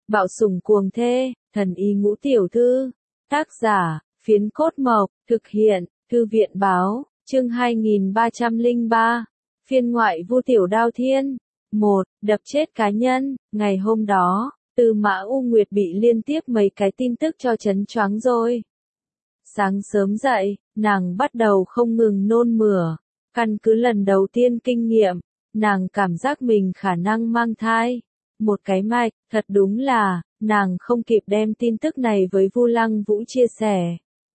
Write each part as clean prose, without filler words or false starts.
Bạo sủng cuồng thê, thần y ngũ tiểu thư. Tác giả, Phiến Cốt Mộc, thực hiện, Thư viện báo, chương 2303. Phiên ngoại Vu Tiểu Đao Thiên. 1. Đập chết cá nhân. Ngày hôm đó, Tư Mã U Nguyệt bị liên tiếp mấy cái tin tức cho chấn choáng rồi. Sáng sớm dậy, nàng bắt đầu không ngừng nôn mửa. Căn cứ lần đầu tiên kinh nghiệm, nàng cảm giác mình khả năng mang thai. Một cái mạch, thật đúng là, nàng không kịp đem tin tức này với Vu Lăng Vũ chia sẻ.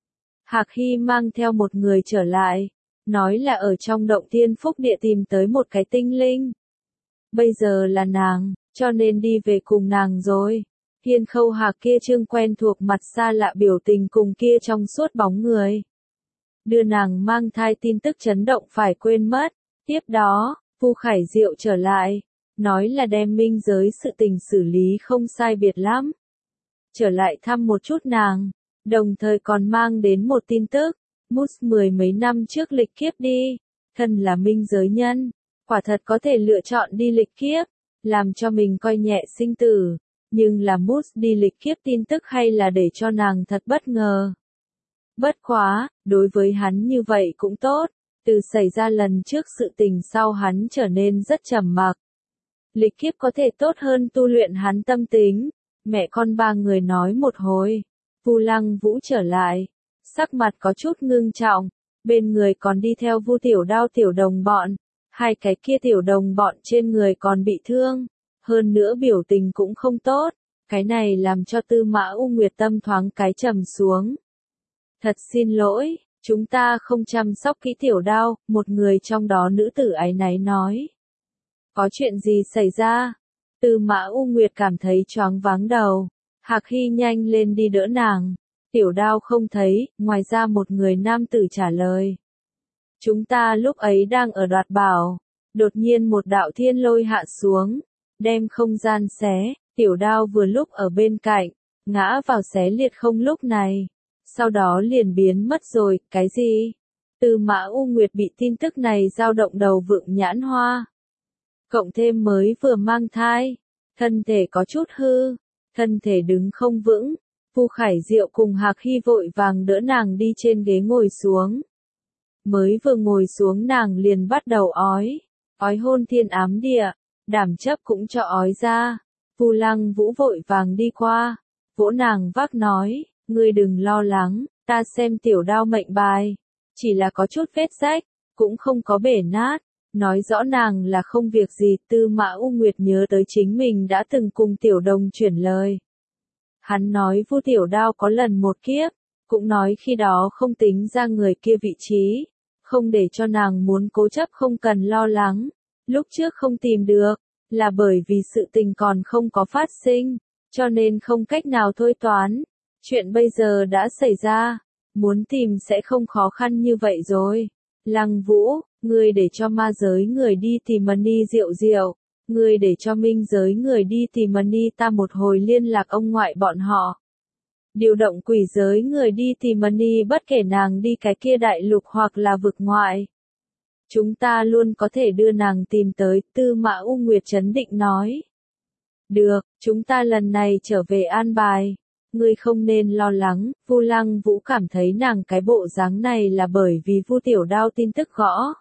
Hạc Hy mang theo một người trở lại, nói là ở trong động Thiên Phúc Địa tìm tới một cái tinh linh. Bây giờ là nàng, cho nên đi về cùng nàng rồi. Hiên Khâu Hạc kia trương quen thuộc mặt xa lạ biểu tình cùng kia trong suốt bóng người. Đưa nàng mang thai tin tức chấn động phải quên mất. Tiếp đó, Vu Khải Diệu trở lại, nói là đem minh giới sự tình xử lý không sai biệt lắm. Trở lại thăm một chút nàng, đồng thời còn mang đến một tin tức, Mút mười mấy năm trước lịch kiếp đi, thân là minh giới nhân, quả thật có thể lựa chọn đi lịch kiếp, làm cho mình coi nhẹ sinh tử, nhưng là Mút đi lịch kiếp tin tức hay là để cho nàng thật bất ngờ. Bất quá, đối với hắn như vậy cũng tốt, từ xảy ra lần trước sự tình sau hắn trở nên rất trầm mặc. Lịch kiếp có thể tốt hơn tu luyện hắn tâm tính. Mẹ con ba người nói một hồi, Vu Lăng Vũ trở lại, sắc mặt có chút ngưng trọng, bên người còn đi theo Vu Tiểu Đao tiểu đồng bọn, hai cái kia tiểu đồng bọn trên người còn bị thương, hơn nữa biểu tình cũng không tốt, cái này làm cho Tư Mã U Nguyệt tâm thoáng cái trầm xuống. Thật xin lỗi, chúng ta không chăm sóc kỹ Tiểu Đao, một người trong đó nữ tử áy náy nói. Có chuyện gì xảy ra? Tư Mã U Nguyệt cảm thấy choáng váng đầu. Hạc Hy nhanh lên đi đỡ nàng. Tiểu Đao không thấy, ngoài ra một người nam tử trả lời. Chúng ta lúc ấy đang ở đoạt bảo. Đột nhiên một đạo thiên lôi hạ xuống. Đem không gian xé. Tiểu Đao vừa lúc ở bên cạnh. Ngã vào xé liệt không lúc này. Sau đó liền biến mất rồi, cái gì? Tư Mã U Nguyệt bị tin tức này dao động đầu vượng nhãn hoa. Cộng thêm mới vừa mang thai, thân thể có chút hư, thân thể đứng không vững, Vu Khải Diệu cùng Hạc Hy vội vàng đỡ nàng đi trên ghế ngồi xuống. Mới vừa ngồi xuống nàng liền bắt đầu ói hôn thiên ám địa, đảm chấp cũng cho ói ra. Vu Lăng Vũ vội vàng đi qua, vỗ nàng vác nói, ngươi đừng lo lắng, ta xem Tiểu Đao mệnh bài, chỉ là có chút vết rách, cũng không có bể nát. Nói rõ nàng là không việc gì. Tư Mã U Nguyệt nhớ tới chính mình đã từng cùng Tiểu Đồng chuyển lời. Hắn nói Vu Tiểu Đao có lần một kiếp, cũng nói khi đó không tính ra người kia vị trí, không để cho nàng muốn cố chấp không cần lo lắng. Lúc trước không tìm được, là bởi vì sự tình còn không có phát sinh, cho nên không cách nào thôi toán. Chuyện bây giờ đã xảy ra, muốn tìm sẽ không khó khăn như vậy rồi. Lăng Vũ, ngươi để cho ma giới người đi tìm Mani Diệu Diệu, ngươi để cho minh giới người đi tìm Mani ta một hồi liên lạc ông ngoại bọn họ. Điều động quỷ giới người đi tìm Mani bất kể nàng đi cái kia đại lục hoặc là vực ngoại. Chúng ta luôn có thể đưa nàng tìm tới, Tư Mã U Nguyệt trấn định nói. Được, chúng ta lần này trở về an bài. Ngươi không nên lo lắng. Vu Lăng Vũ cảm thấy nàng cái bộ dáng này là bởi vì Vu Tiểu Đao tin tức gõ.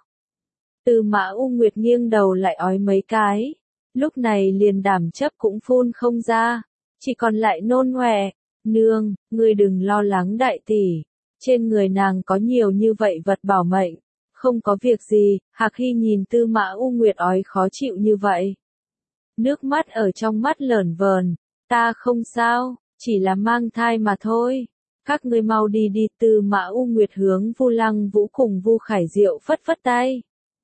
Tư Mã U Nguyệt nghiêng đầu lại ói mấy cái. Lúc này liền đảm chấp cũng phun không ra. Chỉ còn lại nôn ngoẹ. Nương, ngươi đừng lo lắng đại tỷ. Trên người nàng có nhiều như vậy vật bảo mệnh. Không có việc gì. Hạc Hy nhìn Tư Mã U Nguyệt ói khó chịu như vậy. Nước mắt ở trong mắt lởn vởn. Ta không sao. Chỉ là mang thai mà thôi. Các ngươi mau đi đi. Tư Mã U Nguyệt hướng Vu Lăng Vũ cùng Vu Khải Diệu phất phất tay.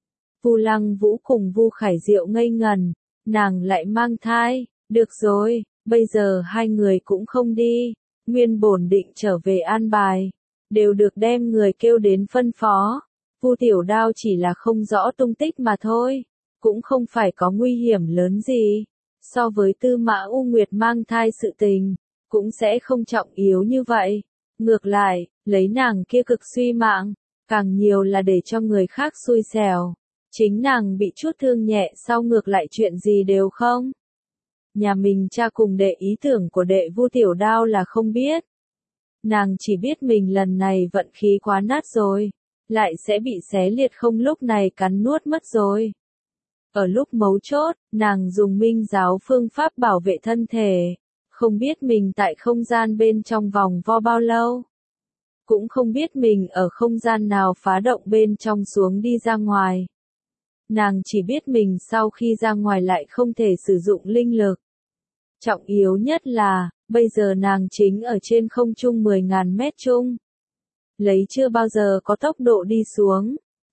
Vu Lăng Vũ cùng Vu Khải Diệu ngây ngần. Nàng lại mang thai. Được rồi, bây giờ hai người cũng không đi. Nguyên bổn định trở về an bài. Đều được đem người kêu đến phân phó. Vu Tiểu Đao chỉ là không rõ tung tích mà thôi. Cũng không phải có nguy hiểm lớn gì. So với Tư Mã U Nguyệt mang thai sự tình. Cũng sẽ không trọng yếu như vậy. Ngược lại, lấy nàng kia cực suy mạng, càng nhiều là để cho người khác xui xẻo. Chính nàng bị chút thương nhẹ sau ngược lại chuyện gì đều không. Nhà mình cha cùng đệ ý tưởng của đệ Vu Tiểu Đao là không biết. Nàng chỉ biết mình lần này vận khí quá nát rồi, lại sẽ bị xé liệt không lúc này cắn nuốt mất rồi. Ở lúc mấu chốt, nàng dùng minh giáo phương pháp bảo vệ thân thể, không biết mình tại không gian bên trong vòng vo bao lâu. Cũng không biết mình ở không gian nào phá động bên trong xuống đi ra ngoài. Nàng chỉ biết mình sau khi ra ngoài lại không thể sử dụng linh lực. Trọng yếu nhất là, bây giờ nàng chính ở trên không trung 10.000 mét chung. Lấy chưa bao giờ có tốc độ đi xuống.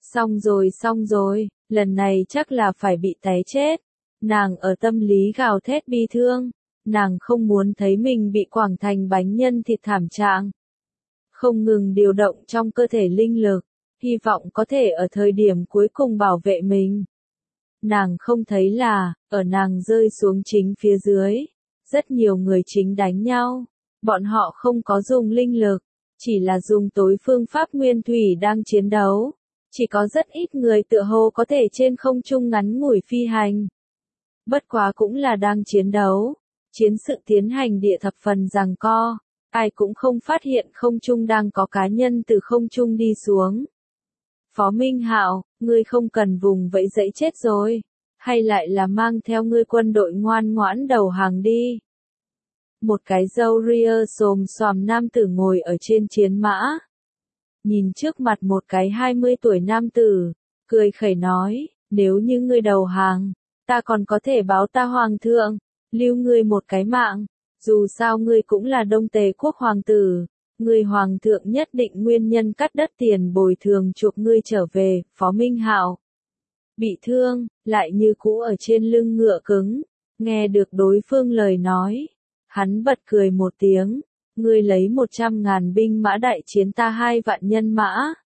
Xong rồi, lần này chắc là phải bị té chết. Nàng ở tâm lý gào thét bi thương. Nàng không muốn thấy mình bị quảng thành bánh nhân thịt thảm trạng. Không ngừng điều động trong cơ thể linh lực, hy vọng có thể ở thời điểm cuối cùng bảo vệ mình. Nàng không thấy là, ở nàng rơi xuống chính phía dưới, rất nhiều người chính đánh nhau. Bọn họ không có dùng linh lực, chỉ là dùng tối phương pháp nguyên thủy đang chiến đấu. Chỉ có rất ít người tựa hồ có thể trên không trung ngắn ngủi phi hành. Bất quá cũng là đang chiến đấu. Chiến sự tiến hành địa thập phần giằng co. Ai cũng không phát hiện không trung đang có cá nhân từ không trung đi xuống. Phó Minh Hạo, ngươi không cần vùng vẫy dẫy chết rồi. Hay lại là mang theo ngươi quân đội ngoan ngoãn đầu hàng đi. Một cái râu ria xồm xoàm nam tử ngồi ở trên chiến mã. Nhìn trước mặt một cái 20 tuổi nam tử, cười khẩy nói, nếu như ngươi đầu hàng, ta còn có thể báo ta hoàng thượng, lưu ngươi một cái mạng. Dù sao ngươi cũng là Đông Tề quốc hoàng tử, ngươi hoàng thượng nhất định nguyên nhân cắt đất tiền bồi thường chuộc ngươi trở về. Phó Minh Hạo bị thương, lại như cũ ở trên lưng ngựa cứng, nghe được đối phương lời nói, hắn bật cười một tiếng, ngươi lấy 100.000 binh mã đại chiến ta 2 vạn nhân mã,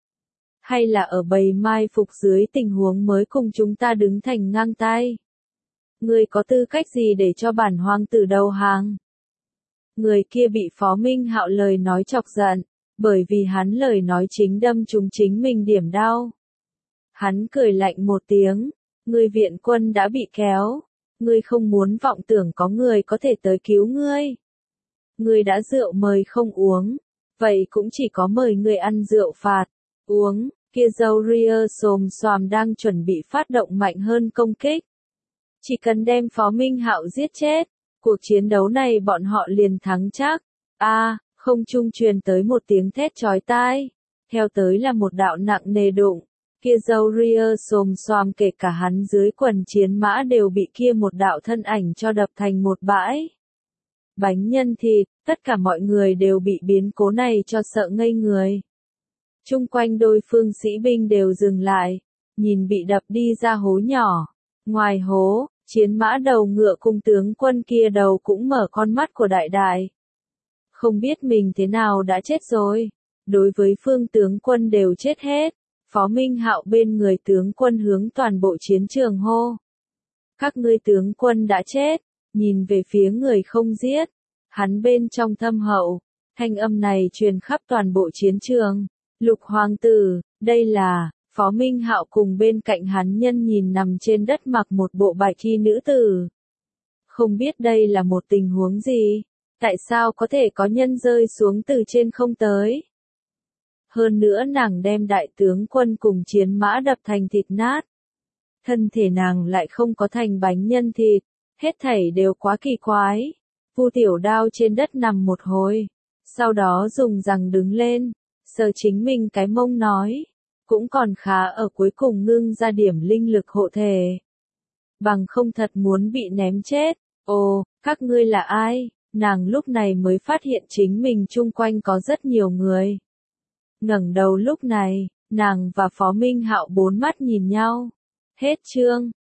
hay là ở bầy mai phục dưới tình huống mới cùng chúng ta đứng thành ngang tay. Ngươi có tư cách gì để cho bản hoàng tử đầu hàng? Người kia bị Phó Minh Hạo lời nói chọc giận, bởi vì hắn lời nói chính đâm trúng chính mình điểm đau. Hắn cười lạnh một tiếng, ngươi viện quân đã bị kéo, ngươi không muốn vọng tưởng có người có thể tới cứu ngươi. Ngươi đã rượu mời không uống, vậy cũng chỉ có mời ngươi ăn rượu phạt, uống, kia râu ria xồm xoàm đang chuẩn bị phát động mạnh hơn công kích. Chỉ cần đem Phó Minh Hạo giết chết, cuộc chiến đấu này bọn họ liền thắng chắc. Không trung truyền tới một tiếng thét chói tai. Theo tới là một đạo nặng nề đụng. Kia râu ria xồm xoàm kể cả hắn dưới quần chiến mã đều bị kia một đạo thân ảnh cho đập thành một bãi. Bánh nhân thịt, tất cả mọi người đều bị biến cố này cho sợ ngây người. Chung quanh đôi phương sĩ binh đều dừng lại, nhìn bị đập đi ra hố nhỏ. Ngoài hố, chiến mã đầu ngựa cùng tướng quân kia đầu cũng mở con mắt của đại đại. Không biết mình thế nào đã chết rồi. Đối với phương tướng quân đều chết hết. Phó Minh Hạo bên người tướng quân hướng toàn bộ chiến trường hô. Các ngươi tướng quân đã chết. Nhìn về phía người không giết. Hắn bên trong thâm hậu. Thanh âm này truyền khắp toàn bộ chiến trường. Lục hoàng tử, đây là... Phó Minh Hạo cùng bên cạnh hắn nhân nhìn nằm trên đất mặc một bộ bạch y nữ tử. Không biết đây là một tình huống gì? Tại sao có thể có nhân rơi xuống từ trên không tới? Hơn nữa nàng đem đại tướng quân cùng chiến mã đập thành thịt nát. Thân thể nàng lại không có thành bánh nhân thịt. Hết thảy đều quá kỳ quái. Vu Tiểu Đao trên đất nằm một hồi. Sau đó dùng rằng đứng lên. Sờ chính mình cái mông nói. Cũng còn khá ở cuối cùng ngưng ra điểm linh lực hộ thể. Bằng không thật muốn bị ném chết. Ồ, các ngươi là ai? Nàng lúc này mới phát hiện chính mình chung quanh có rất nhiều người. Ngẩng đầu lúc này, nàng và Phó Minh Hạo bốn mắt nhìn nhau. Hết chương.